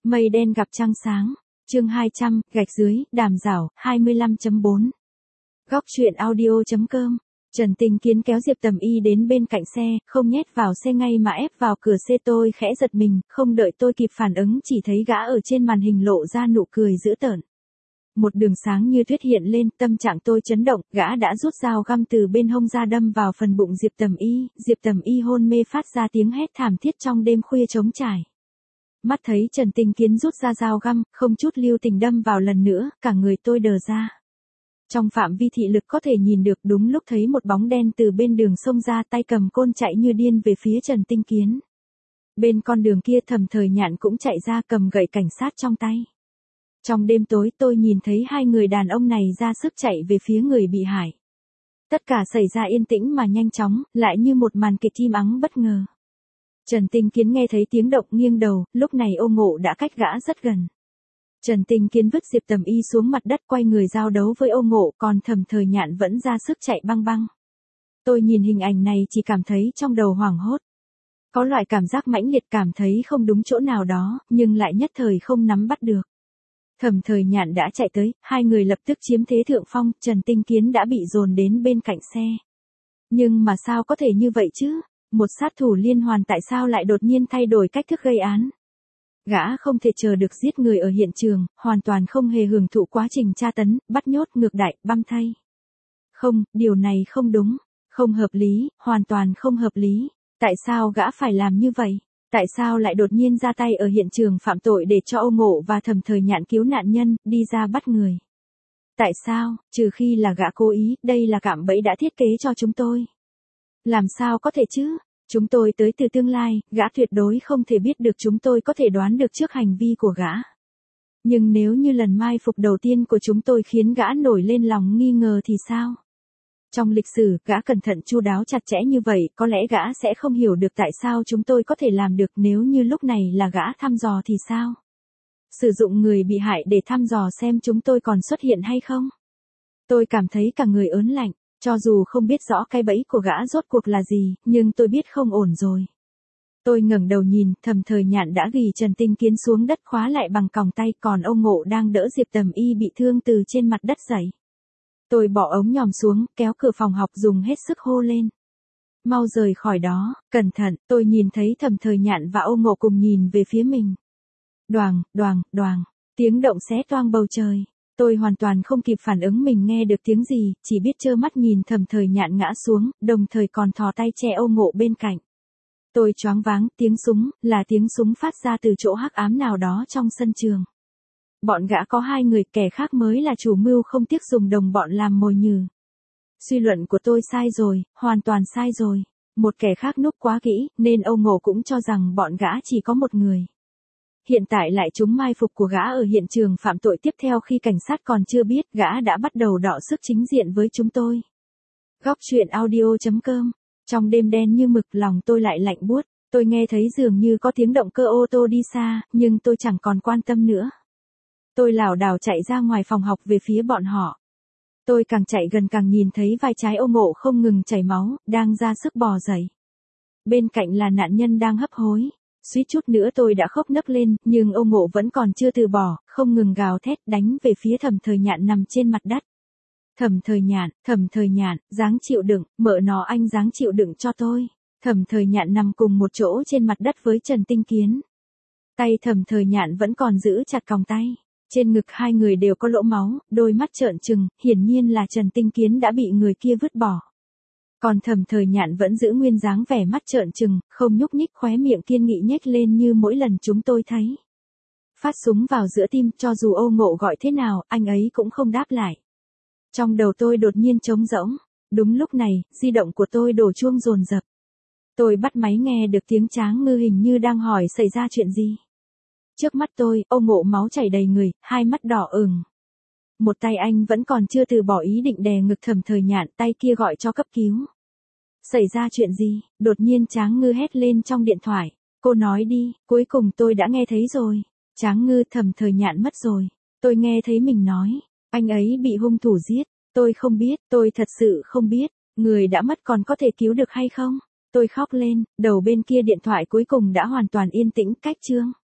Mây đen gặp trăng sáng. Chương 200, gạch dưới, đàm rảo, 25.4. Góc truyện audio.com. Trần Tinh Kiến kéo Diệp Tầm Y đến bên cạnh xe, không nhét vào xe ngay mà ép vào cửa xe. Tôi khẽ giật mình, không đợi tôi kịp phản ứng chỉ thấy gã ở trên màn hình lộ ra nụ cười dữ tợn. Một đường sáng như tuyết hiện lên, tâm trạng tôi chấn động, gã đã rút dao găm từ bên hông ra đâm vào phần bụng Diệp Tầm Y. Diệp Tầm Y hôn mê phát ra tiếng hét thảm thiết trong đêm khuya trống trải. Mắt thấy Trần Tinh Kiến rút ra dao găm, không chút lưu tình đâm vào lần nữa, cả người tôi đờ ra. Trong phạm vi thị lực có thể nhìn được, đúng lúc thấy một bóng đen từ bên đường xông ra, tay cầm côn chạy như điên về phía Trần Tinh Kiến. Bên con đường kia Thẩm Thời Nhạn cũng chạy ra cầm gậy cảnh sát trong tay. Trong đêm tối tôi nhìn thấy hai người đàn ông này ra sức chạy về phía người bị hại. Tất cả xảy ra yên tĩnh mà nhanh chóng, lại như một màn kịch im ắng bất ngờ. Trần Tinh Kiến nghe thấy tiếng động nghiêng đầu, lúc này Ô Ngộ đã cách gã rất gần. Trần Tinh Kiến vứt Diệp Tầm Y xuống mặt đất quay người giao đấu với Ô Ngộ, còn Thẩm Thời Nhạn vẫn ra sức chạy băng băng. Tôi nhìn hình ảnh này chỉ cảm thấy trong đầu hoảng hốt. Có loại cảm giác mãnh liệt, cảm thấy không đúng chỗ nào đó, nhưng lại nhất thời không nắm bắt được. Thẩm Thời Nhạn đã chạy tới, hai người lập tức chiếm thế thượng phong, Trần Tinh Kiến đã bị dồn đến bên cạnh xe. Nhưng mà sao có thể như vậy chứ? Một sát thủ liên hoàn tại sao lại đột nhiên thay đổi cách thức gây án? Gã không thể chờ được giết người ở hiện trường, hoàn toàn không hề hưởng thụ quá trình tra tấn, bắt nhốt, ngược đãi, băm thây. Không, điều này không đúng, không hợp lý, hoàn toàn không hợp lý. Tại sao gã phải làm như vậy? Tại sao lại đột nhiên ra tay ở hiện trường phạm tội để cho Ô Ngộ và Thẩm Thời Nhạn cứu nạn nhân, đi ra bắt người? Tại sao, trừ khi là gã cố ý, đây là cạm bẫy đã thiết kế cho chúng tôi. Làm sao có thể chứ? Chúng tôi tới từ tương lai, gã tuyệt đối không thể biết được, chúng tôi có thể đoán được trước hành vi của gã. Nhưng nếu như lần mai phục đầu tiên của chúng tôi khiến gã nổi lên lòng nghi ngờ thì sao? Trong lịch sử, gã cẩn thận chu đáo chặt chẽ như vậy, có lẽ gã sẽ không hiểu được tại sao chúng tôi có thể làm được, nếu như lúc này là gã thăm dò thì sao? Sử dụng người bị hại để thăm dò xem chúng tôi còn xuất hiện hay không? Tôi cảm thấy cả người ớn lạnh. Cho dù không biết rõ cái bẫy của gã rốt cuộc là gì, nhưng tôi biết không ổn rồi. Tôi ngẩng đầu nhìn, Thẩm Thời Nhạn đã ghi Trần Tinh Kiến xuống đất khóa lại bằng còng tay, còn Ô Ngộ đang đỡ Diệp Tầm Y bị thương từ trên mặt đất dậy. Tôi bỏ ống nhòm xuống, kéo cửa phòng học dùng hết sức hô lên. Mau rời khỏi đó, cẩn thận. Tôi nhìn thấy Thẩm Thời Nhạn và Ô Ngộ cùng nhìn về phía mình. Đoàng, đoàng, đoàng, tiếng động xé toang bầu trời. Tôi hoàn toàn không kịp phản ứng mình nghe được tiếng gì, chỉ biết trơ mắt nhìn Thẩm Thời Nhạn ngã xuống, đồng thời còn thò tay che Ô Ngộ bên cạnh. Tôi choáng váng, tiếng súng, là tiếng súng phát ra từ chỗ hắc ám nào đó trong sân trường. Bọn gã có hai người, kẻ khác mới là chủ mưu không tiếc dùng đồng bọn làm mồi nhử. Suy luận của tôi sai rồi, hoàn toàn sai rồi. Một kẻ khác núp quá kỹ, nên Ô Ngộ cũng cho rằng bọn gã chỉ có một người. Hiện tại lại trúng mai phục của gã ở hiện trường phạm tội, tiếp theo khi cảnh sát còn chưa biết, gã đã bắt đầu đọ sức chính diện với chúng tôi. Góc truyện audio.com. Trong đêm đen như mực, lòng tôi lại lạnh buốt. Tôi nghe thấy dường như có tiếng động cơ ô tô đi xa, nhưng tôi chẳng còn quan tâm nữa. Tôi lảo đảo chạy ra ngoài phòng học về phía bọn họ. Tôi càng chạy gần càng nhìn thấy vai trái Ô Ngộ không ngừng chảy máu, đang ra sức bò dậy. Bên cạnh là nạn nhân đang hấp hối. Suýt chút nữa tôi đã khóc nấc lên, nhưng Ô Ngộ vẫn còn chưa từ bỏ, không ngừng gào thét đánh về phía Thẩm Thời Nhạn nằm trên mặt đất. Thẩm Thời Nhạn, dáng chịu đựng, mợ nó anh dáng chịu đựng cho tôi. Thẩm Thời Nhạn nằm cùng một chỗ trên mặt đất với Trần Tinh Kiến. Tay Thẩm Thời Nhạn vẫn còn giữ chặt còng tay. Trên ngực hai người đều có lỗ máu, đôi mắt trợn trừng, hiển nhiên là Trần Tinh Kiến đã bị người kia vứt bỏ. Còn Thẩm Thời Nhạn vẫn giữ nguyên dáng vẻ mắt trợn trừng, không nhúc nhích, khóe miệng kiên nghị nhếch lên như mỗi lần chúng tôi thấy. Phát súng vào giữa tim, cho dù Ô Ngộ gọi thế nào, anh ấy cũng không đáp lại. Trong đầu tôi đột nhiên trống rỗng. Đúng lúc này, di động của tôi đổ chuông dồn dập. Tôi bắt máy nghe được tiếng Tráng Ngư hình như đang hỏi xảy ra chuyện gì. Trước mắt tôi, Ô Ngộ máu chảy đầy người, hai mắt đỏ ửng. Một tay anh vẫn còn chưa từ bỏ ý định đè ngực Thẩm Thời Nhạn, tay kia gọi cho cấp cứu. Xảy ra chuyện gì? Đột nhiên Tráng Ngư hét lên trong điện thoại. Cô nói đi, cuối cùng tôi đã nghe thấy rồi. Tráng Ngư, Thẩm Thời Nhạn mất rồi. Tôi nghe thấy mình nói. Anh ấy bị hung thủ giết. Tôi không biết, tôi thật sự không biết. Người đã mất còn có thể cứu được hay không? Tôi khóc lên, đầu bên kia điện thoại cuối cùng đã hoàn toàn yên tĩnh, cách chương.